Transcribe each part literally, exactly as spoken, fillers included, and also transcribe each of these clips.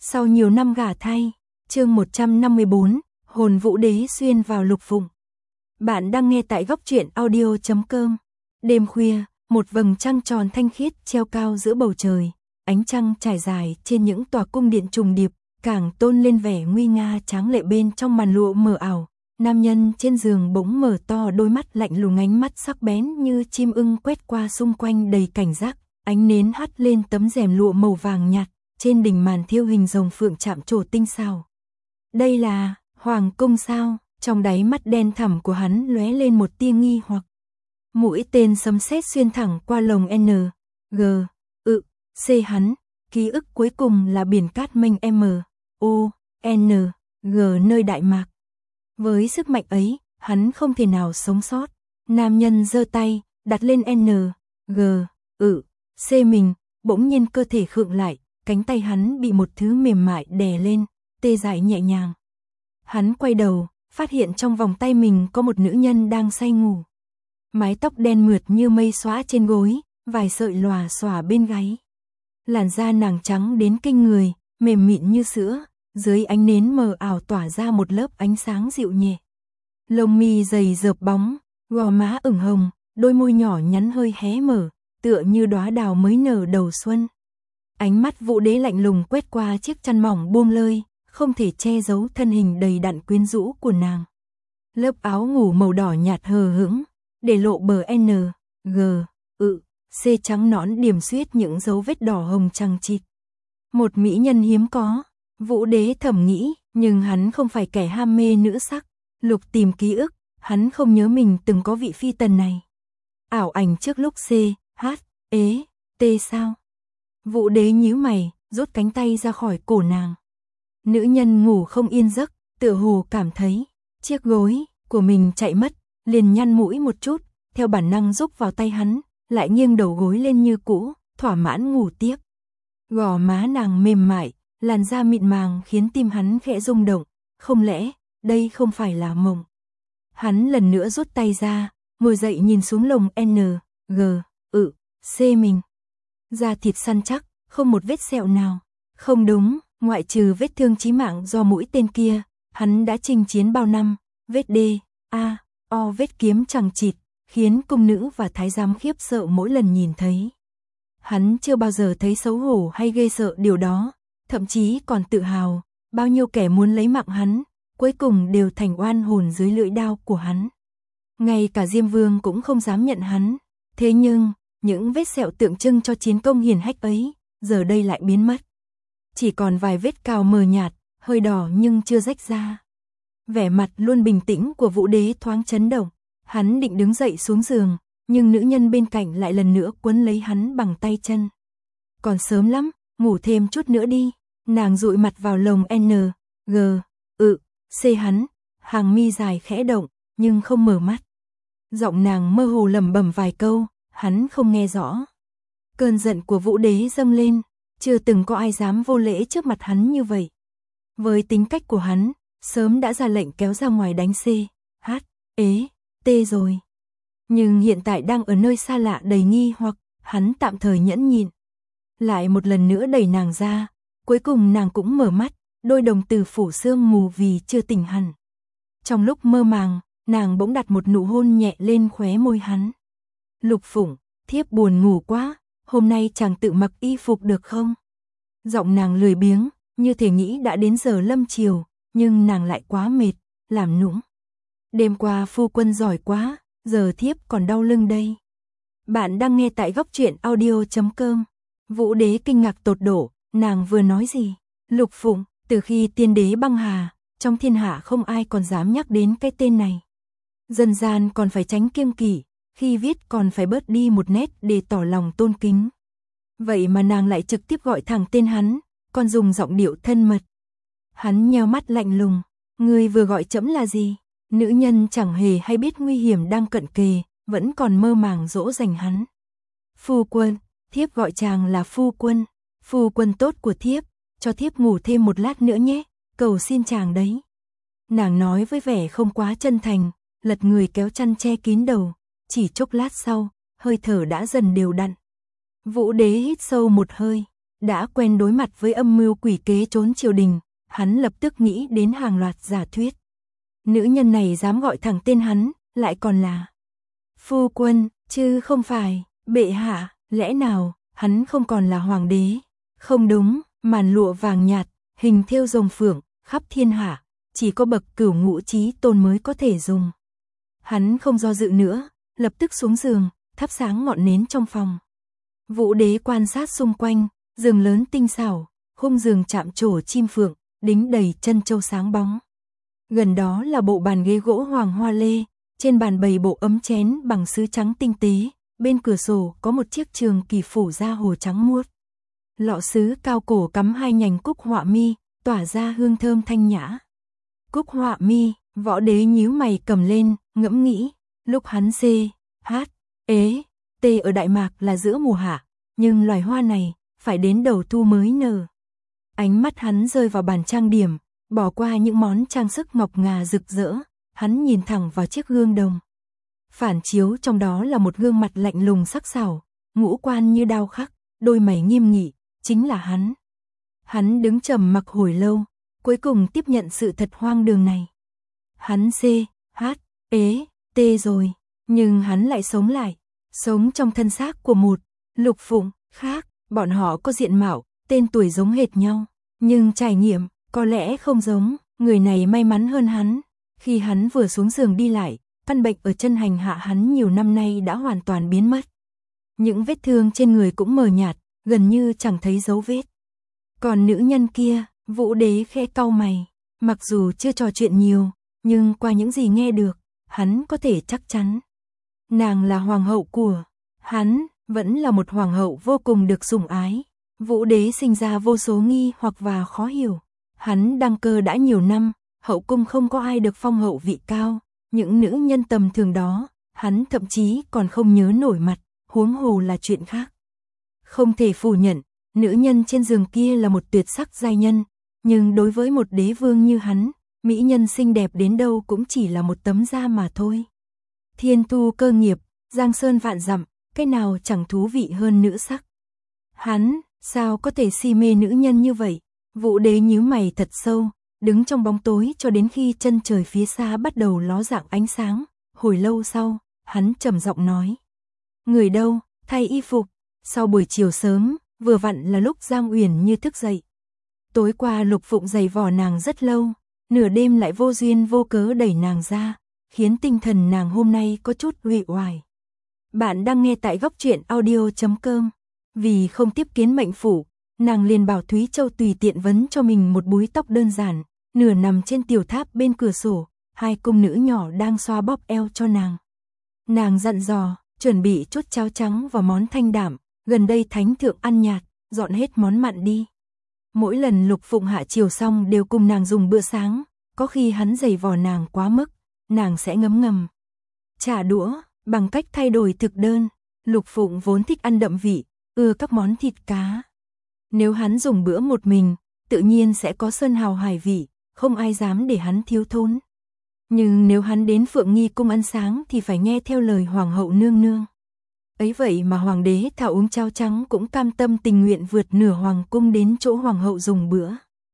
Sau nhiều năm gả thay, chương một trăm năm mươi bốn, hồn vũ đế xuyên vào Lục Phụng. Bạn đang nghe tại góc truyện audio chấm com. Đêm khuya, một vầng trăng tròn thanh khiết treo cao giữa bầu trời, ánh trăng trải dài trên những tòa cung điện trùng điệp, càng tôn lên vẻ nguy nga tráng lệ bên trong màn lụa mờ ảo. Nam nhân trên giường bỗng mở to đôi mắt lạnh lùng, ánh mắt sắc bén như chim ưng quét qua xung quanh đầy cảnh giác, ánh nến hắt lên tấm rèm lụa màu vàng nhạt, trên đỉnh màn thiêu hình rồng phượng chạm trổ tinh xảo. Đây là hoàng cung sao? Trong đáy mắt đen thẳm của hắn lóe lên một tia nghi hoặc. Mũi tên sấm sét xuyên thẳng qua lồng N, G, ự, C hắn, ký ức cuối cùng là biển cát mênh M, O, N, G nơi Đại Mạc. Với sức mạnh ấy, hắn không thể nào sống sót. Nam nhân giơ tay, đặt lên N, G, ự, C mình, bỗng nhiên cơ thể khựng lại, cánh tay hắn bị một thứ mềm mại đè lên, tê dại nhẹ nhàng. Hắn quay đầu, phát hiện trong vòng tay mình có một nữ nhân đang say ngủ. Mái tóc đen mượt như mây xõa trên gối, vài sợi lòa xòa bên gáy. Làn da nàng trắng đến kinh người, mềm mịn như sữa, dưới ánh nến mờ ảo tỏa ra một lớp ánh sáng dịu nhẹ. Lông mi dày dợp bóng, gò má ửng hồng, đôi môi nhỏ nhắn hơi hé mở, tựa như đóa đào mới nở đầu xuân. Ánh mắt Vũ Đế lạnh lùng quét qua chiếc chăn mỏng buông lơi, không thể che giấu thân hình đầy đặn quyến rũ của nàng. Lớp áo ngủ màu đỏ nhạt hờ hững, để lộ bờ N, G, ự, C trắng nõn điểm xuyết những dấu vết đỏ hồng chằng chịt. Một mỹ nhân hiếm có, Vũ Đế thầm nghĩ, nhưng hắn không phải kẻ ham mê nữ sắc. Lục tìm ký ức, hắn không nhớ mình từng có vị phi tần này. Ảo ảnh trước lúc C, H, ế, T sao? Vũ Đế nhíu mày, rút cánh tay ra khỏi cổ nàng. Nữ nhân ngủ không yên giấc, tựa hồ cảm thấy chiếc gối của mình chạy mất, liền nhăn mũi một chút, theo bản năng rúc vào tay hắn, lại nghiêng đầu gối lên như cũ, thỏa mãn ngủ tiếp. Gò má nàng mềm mại, làn da mịn màng khiến tim hắn khẽ rung động, không lẽ đây không phải là mộng? Hắn lần nữa rút tay ra, ngồi dậy nhìn xuống lồng N, G, ự, C mình. Da thịt săn chắc, không một vết sẹo nào. Không đúng, ngoại trừ vết thương chí mạng do mũi tên kia, hắn đã chinh chiến bao năm, vết D, A, O vết kiếm chằng chịt, khiến cung nữ và thái giám khiếp sợ mỗi lần nhìn thấy. Hắn chưa bao giờ thấy xấu hổ hay ghê sợ điều đó, thậm chí còn tự hào, bao nhiêu kẻ muốn lấy mạng hắn, cuối cùng đều thành oan hồn dưới lưỡi đao của hắn. Ngay cả Diêm Vương cũng không dám nhận hắn, thế nhưng, những vết sẹo tượng trưng cho chiến công hiển hách ấy, giờ đây lại biến mất. Chỉ còn vài vết cào mờ nhạt, hơi đỏ nhưng chưa rách ra. Vẻ mặt luôn bình tĩnh của Vũ Đế thoáng chấn động, hắn định đứng dậy xuống giường, nhưng nữ nhân bên cạnh lại lần nữa quấn lấy hắn bằng tay chân. Còn sớm lắm, ngủ thêm chút nữa đi. Nàng dụi mặt vào lồng N, G, ự, C hắn, hàng mi dài khẽ động, nhưng không mở mắt. Giọng nàng mơ hồ lẩm bẩm vài câu, hắn không nghe rõ. Cơn giận của Vũ Đế dâng lên, chưa từng có ai dám vô lễ trước mặt hắn như vậy. Với tính cách của hắn, sớm đã ra lệnh kéo ra ngoài đánh C, H, ế, T rồi. Nhưng hiện tại đang ở nơi xa lạ đầy nghi hoặc, hắn tạm thời nhẫn nhịn. Lại một lần nữa đẩy nàng ra, cuối cùng nàng cũng mở mắt, đôi đồng tử phủ sương mù vì chưa tỉnh hẳn. Trong lúc mơ màng, nàng bỗng đặt một nụ hôn nhẹ lên khóe môi hắn. Lục Phụng, thiếp buồn ngủ quá, hôm nay chàng tự mặc y phục được không? Giọng nàng lười biếng, như thể nghĩ đã đến giờ lâm chiều, nhưng nàng lại quá mệt, làm nũng. Đêm qua phu quân giỏi quá, giờ thiếp còn đau lưng đây. Bạn đang nghe tại góc truyện audio chấm com. Vũ Đế kinh ngạc tột độ, nàng vừa nói gì? Lục Phụng, từ khi tiên đế băng hà, trong thiên hạ không ai còn dám nhắc đến cái tên này. Dân gian còn phải tránh kiêng kỵ, khi viết còn phải bớt đi một nét để tỏ lòng tôn kính. Vậy mà nàng lại trực tiếp gọi thẳng tên hắn, còn dùng giọng điệu thân mật. Hắn nheo mắt lạnh lùng, ngươi vừa gọi trẫm là gì? Nữ nhân chẳng hề hay biết nguy hiểm đang cận kề, vẫn còn mơ màng dỗ dành hắn. Phu quân, thiếp gọi chàng là phu quân, phu quân tốt của thiếp, cho thiếp ngủ thêm một lát nữa nhé, cầu xin chàng đấy. Nàng nói với vẻ không quá chân thành, lật người kéo chăn che kín đầu, chỉ chốc lát sau, hơi thở đã dần đều đặn. Vũ Đế hít sâu một hơi, đã quen đối mặt với âm mưu quỷ kế trốn triều đình, hắn lập tức nghĩ đến hàng loạt giả thuyết. Nữ nhân này dám gọi thẳng tên hắn, lại còn là phu quân, chứ không phải bệ hạ, lẽ nào hắn không còn là hoàng đế? Không đúng, màn lụa vàng nhạt, hình thêu rồng phượng, khắp thiên hạ, chỉ có bậc cửu ngũ chí tôn mới có thể dùng. Hắn không do dự nữa, lập tức xuống giường, thắp sáng ngọn nến trong phòng. Vũ đế quan sát xung quanh, giường lớn tinh xảo, khung giường chạm trổ chim phượng, đính đầy chân châu sáng bóng. Gần đó là bộ bàn ghế gỗ hoàng hoa lê, trên bàn bày bộ ấm chén bằng sứ trắng tinh tế, bên cửa sổ có một chiếc trường kỳ phủ da hồ trắng muốt. Lọ sứ cao cổ cắm hai nhành cúc họa mi, tỏa ra hương thơm thanh nhã. Cúc họa mi, võ đế nhíu mày cầm lên, ngẫm nghĩ, lúc hắn c, hát, ế, tê ở Đại Mạc là giữa mùa hạ, nhưng loài hoa này phải đến đầu thu mới nở. Ánh mắt hắn rơi vào bàn trang điểm, bỏ qua những món trang sức ngọc ngà rực rỡ, hắn nhìn thẳng vào chiếc gương đồng. Phản chiếu trong đó là một gương mặt lạnh lùng sắc sảo, ngũ quan như đao khắc, đôi mày nghiêm nghị, chính là hắn. Hắn đứng trầm mặc hồi lâu, cuối cùng tiếp nhận sự thật hoang đường này. Hắn c, hát, ế, tê rồi, nhưng hắn lại sống lại, sống trong thân xác của một Lục Phụng khác, bọn họ có diện mạo, tên tuổi giống hệt nhau, nhưng trải nghiệm có lẽ không giống. Người này may mắn hơn hắn, khi hắn vừa xuống giường đi lại, căn bệnh ở chân hành hạ hắn nhiều năm nay đã hoàn toàn biến mất. Những vết thương trên người cũng mờ nhạt, gần như chẳng thấy dấu vết. Còn nữ nhân kia, Vũ đế khẽ cau mày, mặc dù chưa trò chuyện nhiều, nhưng qua những gì nghe được, hắn có thể chắc chắn. Nàng là hoàng hậu của hắn, vẫn là một hoàng hậu vô cùng được sủng ái. Vũ đế sinh ra vô số nghi hoặc và khó hiểu. Hắn đăng cơ đã nhiều năm, hậu cung không có ai được phong hậu vị cao, những nữ nhân tầm thường đó, hắn thậm chí còn không nhớ nổi mặt, huống hồ là chuyện khác. Không thể phủ nhận, nữ nhân trên giường kia là một tuyệt sắc giai nhân, nhưng đối với một đế vương như hắn, mỹ nhân xinh đẹp đến đâu cũng chỉ là một tấm da mà thôi. Thiên thu cơ nghiệp, giang sơn vạn dặm, cái nào chẳng thú vị hơn nữ sắc. Hắn, sao có thể si mê nữ nhân như vậy? Vũ đế nhíu mày thật sâu, đứng trong bóng tối cho đến khi chân trời phía xa bắt đầu ló dạng ánh sáng. Hồi lâu sau, hắn trầm giọng nói. Người đâu, thay y phục. Sau buổi chiều sớm, vừa vặn là lúc Giang Uyển Như thức dậy. Tối qua Lục Phụng giày vò nàng rất lâu, nửa đêm lại vô duyên vô cớ đẩy nàng ra, khiến tinh thần nàng hôm nay có chút uể oải. Bạn đang nghe tại góc truyện audio chấm com. Vì không tiếp kiến mệnh phủ, nàng liền bảo Thúy Châu tùy tiện vấn cho mình một búi tóc đơn giản, nửa nằm trên tiểu tháp bên cửa sổ, hai cung nữ nhỏ đang xoa bóp eo cho nàng. Nàng dặn dò, chuẩn bị chút cháo trắng và món thanh đạm, gần đây thánh thượng ăn nhạt, dọn hết món mặn đi. Mỗi lần Lục Phụng hạ chiều xong đều cùng nàng dùng bữa sáng, có khi hắn giày vò nàng quá mức, nàng sẽ ngấm ngầm trả đũa bằng cách thay đổi thực đơn. Lục Phụng vốn thích ăn đậm vị, ưa các món thịt cá. Nếu hắn dùng bữa một mình, tự nhiên sẽ có sơn hào hải vị, không ai dám để hắn thiếu thốn. Nhưng nếu hắn đến Phượng Nghi cung ăn sáng thì phải nghe theo lời hoàng hậu nương nương. Ấy vậy mà hoàng đế thảo uống cháo trắng cũng cam tâm tình nguyện vượt nửa hoàng cung đến chỗ hoàng hậu dùng bữa.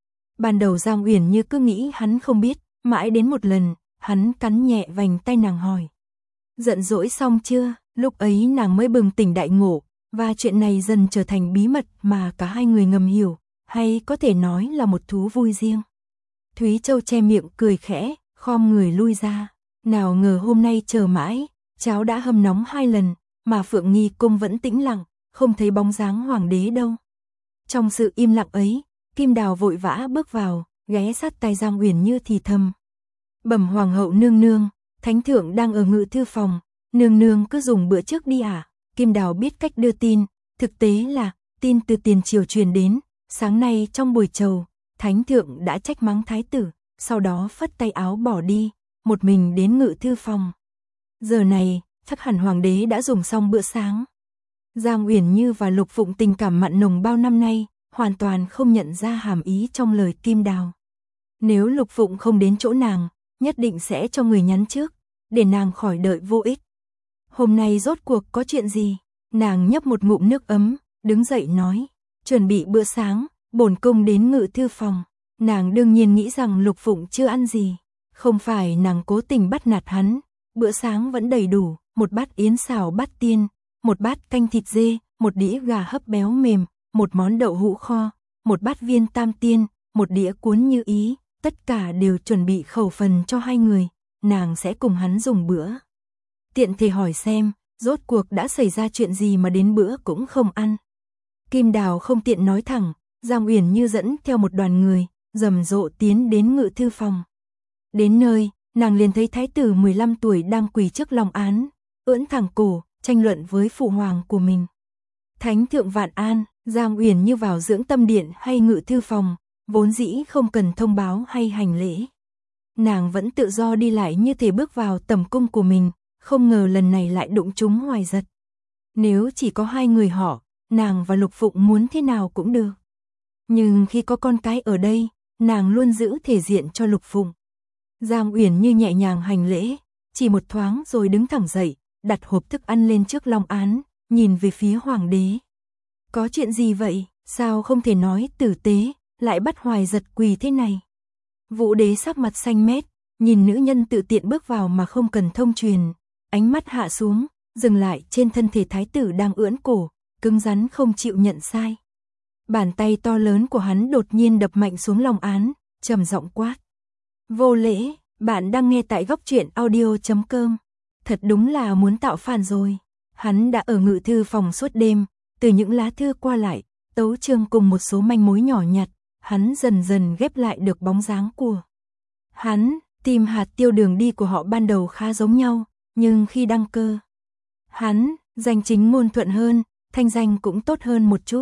Ban đầu Giang Uyển Như cứ nghĩ hắn không biết, mãi đến một lần, hắn cắn nhẹ vành tay nàng hỏi. Giận dỗi xong chưa? Lúc ấy nàng mới bừng tỉnh đại ngộ, và chuyện này dần trở thành bí mật mà cả hai người ngầm hiểu, hay có thể nói là một thú vui riêng. Thúy Châu che miệng cười khẽ, khom người lui ra. Nào ngờ hôm nay chờ mãi, cháo đã hâm nóng hai lần, mà Phượng Nghi cung vẫn tĩnh lặng, không thấy bóng dáng hoàng đế đâu. Trong sự im lặng ấy, Kim Đào vội vã bước vào, ghé sát tai Giang Uyển Như thì thầm. Bẩm hoàng hậu nương nương, thánh thượng đang ở ngự thư phòng, nương nương cứ dùng bữa trước đi à? Kim Đào biết cách đưa tin, thực tế là tin từ tiền triều truyền đến, sáng nay trong buổi chầu, thánh thượng đã trách mắng thái tử, sau đó phất tay áo bỏ đi, một mình đến ngự thư phòng. Giờ này, chắc hẳn hoàng đế đã dùng xong bữa sáng. Giang Uyển Như và Lục Phụng tình cảm mặn nồng bao năm nay, hoàn toàn không nhận ra hàm ý trong lời Kim Đào. Nếu Lục Phụng không đến chỗ nàng, nhất định sẽ cho người nhắn trước, để nàng khỏi đợi vô ích. Hôm nay rốt cuộc có chuyện gì? Nàng nhấp một ngụm nước ấm, đứng dậy nói. chuẩn bị bữa sáng, bổn cung đến ngự thư phòng. Nàng đương nhiên nghĩ rằng Lục Phụng chưa ăn gì. Không phải nàng cố tình bắt nạt hắn, bữa sáng vẫn đầy đủ, một bát yến xào bát tiên, một bát canh thịt dê, một đĩa gà hấp béo mềm, một món đậu hũ kho, một bát viên tam tiên, một đĩa cuốn như ý, tất cả đều chuẩn bị khẩu phần cho hai người, nàng sẽ cùng hắn dùng bữa. Tiện thể hỏi xem, rốt cuộc đã xảy ra chuyện gì mà đến bữa cũng không ăn. Kim Đào không tiện nói thẳng, Giang Uyển Như dẫn theo một đoàn người, rầm rộ tiến đến ngự thư phòng. Đến nơi, nàng liền thấy thái tử mười lăm tuổi đang quỳ trước long án, ưỡn thẳng cổ, tranh luận với phụ hoàng của mình. Thánh thượng vạn an, Giang Uyển Như vào dưỡng tâm điện hay ngự thư phòng, vốn dĩ không cần thông báo hay hành lễ. Nàng vẫn tự do đi lại như thể bước vào tầm cung của mình, không ngờ lần này lại đụng trúng Hoài Giật. Nếu chỉ có hai người họ, nàng và Lục Phụng muốn thế nào cũng được. Nhưng khi có con cái ở đây, nàng luôn giữ thể diện cho Lục Phụng. Giang Uyển Như nhẹ nhàng hành lễ, chỉ một thoáng rồi đứng thẳng dậy, đặt hộp thức ăn lên trước long án, nhìn về phía hoàng đế. Có chuyện gì vậy, sao không thể nói tử tế, lại bắt Hoài Giật quỳ thế này? Vũ đế sắc mặt xanh mét, nhìn nữ nhân tự tiện bước vào mà không cần thông truyền, ánh mắt hạ xuống, dừng lại trên thân thể thái tử đang ưỡn cổ, cứng rắn không chịu nhận sai. Bàn tay to lớn của hắn đột nhiên đập mạnh xuống long án, trầm giọng quát. Vô lễ, bạn đang nghe tại góc truyện audio chấm com. Thật đúng là muốn tạo phản rồi. Hắn đã ở ngự thư phòng suốt đêm, từ những lá thư qua lại, tấu chương cùng một số manh mối nhỏ nhặt, hắn dần dần ghép lại được bóng dáng của hắn. Tìm hạt tiêu đường đi của họ ban đầu khá giống nhau, nhưng khi đăng cơ, hắn danh chính ngôn thuận hơn, thanh danh cũng tốt hơn một chút.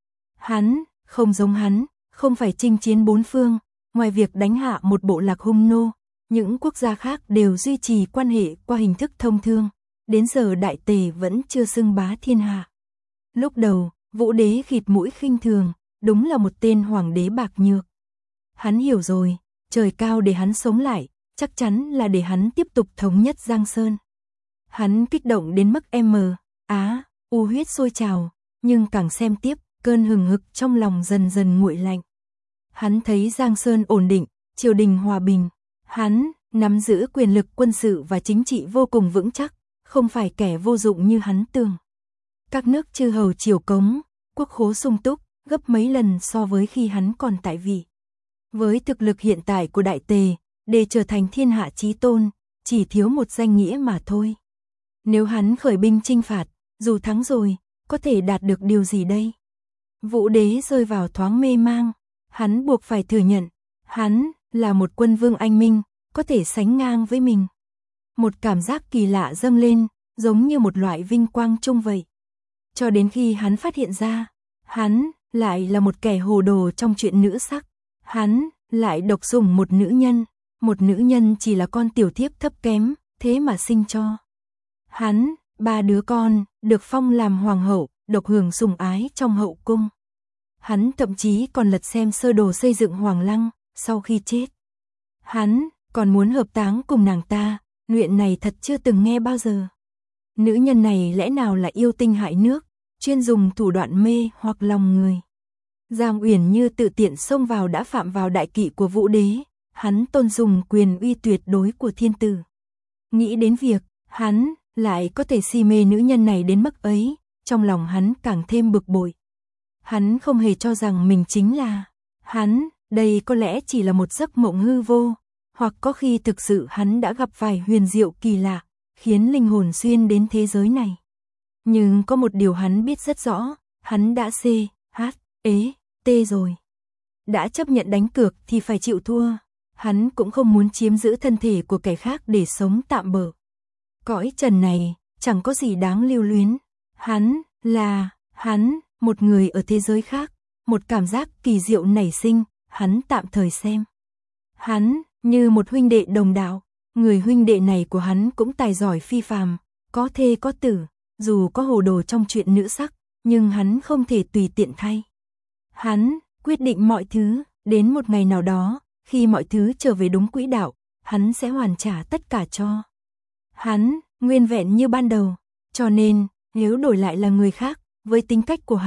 Hắn không giống hắn, không phải chinh chiến bốn phương, ngoài việc đánh hạ một bộ lạc hung nô, những quốc gia khác đều duy trì quan hệ qua hình thức thông thương, đến giờ Đại Tề vẫn chưa xưng bá thiên hạ. Lúc đầu, Vũ đế khịt mũi khinh thường, đúng là một tên hoàng đế bạc nhược. Hắn hiểu rồi, trời cao để hắn sống lại, chắc chắn là để hắn tiếp tục thống nhất Giang Sơn. Hắn kích động đến mức em á, u huyết sôi trào, nhưng càng xem tiếp, cơn hừng hực trong lòng dần dần nguội lạnh. Hắn thấy Giang Sơn ổn định, triều đình hòa bình, hắn nắm giữ quyền lực quân sự và chính trị vô cùng vững chắc, không phải kẻ vô dụng như hắn tưởng. Các nước chư hầu triều cống, quốc khố sung túc, gấp mấy lần so với khi hắn còn tại vị. Với thực lực hiện tại của Đại Tề, để trở thành thiên hạ chí tôn, chỉ thiếu một danh nghĩa mà thôi. Nếu hắn khởi binh chinh phạt, dù thắng rồi, có thể đạt được điều gì đây? Vũ đế rơi vào thoáng mê mang, hắn buộc phải thừa nhận, hắn là một quân vương anh minh, có thể sánh ngang với mình. Một cảm giác kỳ lạ dâng lên, giống như một loại vinh quang chung vậy. Cho đến khi hắn phát hiện ra, hắn lại là một kẻ hồ đồ trong chuyện nữ sắc. Hắn lại độc sủng một nữ nhân, một nữ nhân chỉ là con tiểu thiếp thấp kém, thế mà sinh cho hắn ba đứa con, được phong làm hoàng hậu, độc hưởng sủng ái trong hậu cung. Hắn thậm chí còn lật xem sơ đồ xây dựng hoàng lăng, sau khi chết. Hắn còn muốn hợp táng cùng nàng ta, chuyện này thật chưa từng nghe bao giờ. Nữ nhân này lẽ nào là yêu tinh hại nước, chuyên dùng thủ đoạn mê hoặc lòng người. Giang Uyển Như tự tiện xông vào đã phạm vào đại kỵ của Vũ đế, hắn tôn dùng quyền uy tuyệt đối của thiên tử. Nghĩ đến việc, hắn lại có thể si mê nữ nhân này đến mức ấy, trong lòng hắn càng thêm bực bội. Hắn không hề cho rằng mình chính là hắn, đây có lẽ chỉ là một giấc mộng hư vô, hoặc có khi thực sự hắn đã gặp vài huyền diệu kỳ lạ, khiến linh hồn xuyên đến thế giới này. Nhưng có một điều hắn biết rất rõ, hắn đã C, H, ế, T rồi. Đã chấp nhận đánh cược thì phải chịu thua, hắn cũng không muốn chiếm giữ thân thể của kẻ khác để sống tạm bợ. Cõi trần này, chẳng có gì đáng lưu luyến. Hắn, là, hắn, một người ở thế giới khác, một cảm giác kỳ diệu nảy sinh, hắn tạm thời xem. Hắn, như một huynh đệ đồng đạo, người huynh đệ này của hắn cũng tài giỏi phi phàm, có thê có tử, dù có hồ đồ trong chuyện nữ sắc, nhưng hắn không thể tùy tiện thay. Hắn, quyết định mọi thứ, đến một ngày nào đó, khi mọi thứ trở về đúng quỹ đạo, hắn sẽ hoàn trả tất cả cho hắn, nguyên vẹn như ban đầu. Cho nên, nếu đổi lại là người khác, với tính cách của hắn,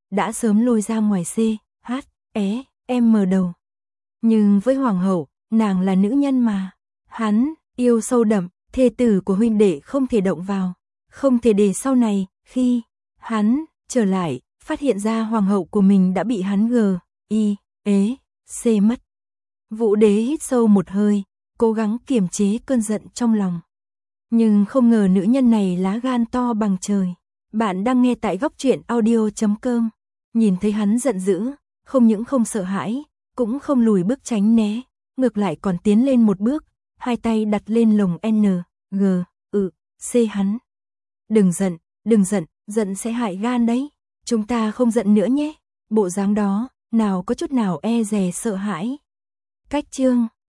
đã sớm lôi ra ngoài C, H, E, M đầu. Nhưng với hoàng hậu, nàng là nữ nhân mà. Hắn, yêu sâu đậm, thê tử của huynh đệ không thể động vào. Không thể để sau này, khi hắn trở lại, phát hiện ra hoàng hậu của mình đã bị hắn G, I, ế, C mất. Vũ đế hít sâu một hơi, cố gắng kiềm chế cơn giận trong lòng. Nhưng không ngờ nữ nhân này lá gan to bằng trời. Bạn đang nghe tại góc truyện audio chấm com. Nhìn thấy hắn giận dữ, không những không sợ hãi, cũng không lùi bước tránh né, ngược lại còn tiến lên một bước, hai tay đặt lên lồng N, G, ự, C hắn. Đừng giận, đừng giận, giận sẽ hại gan đấy. Chúng ta không giận nữa nhé. Bộ dáng đó, nào có chút nào e dè sợ hãi. Cách chương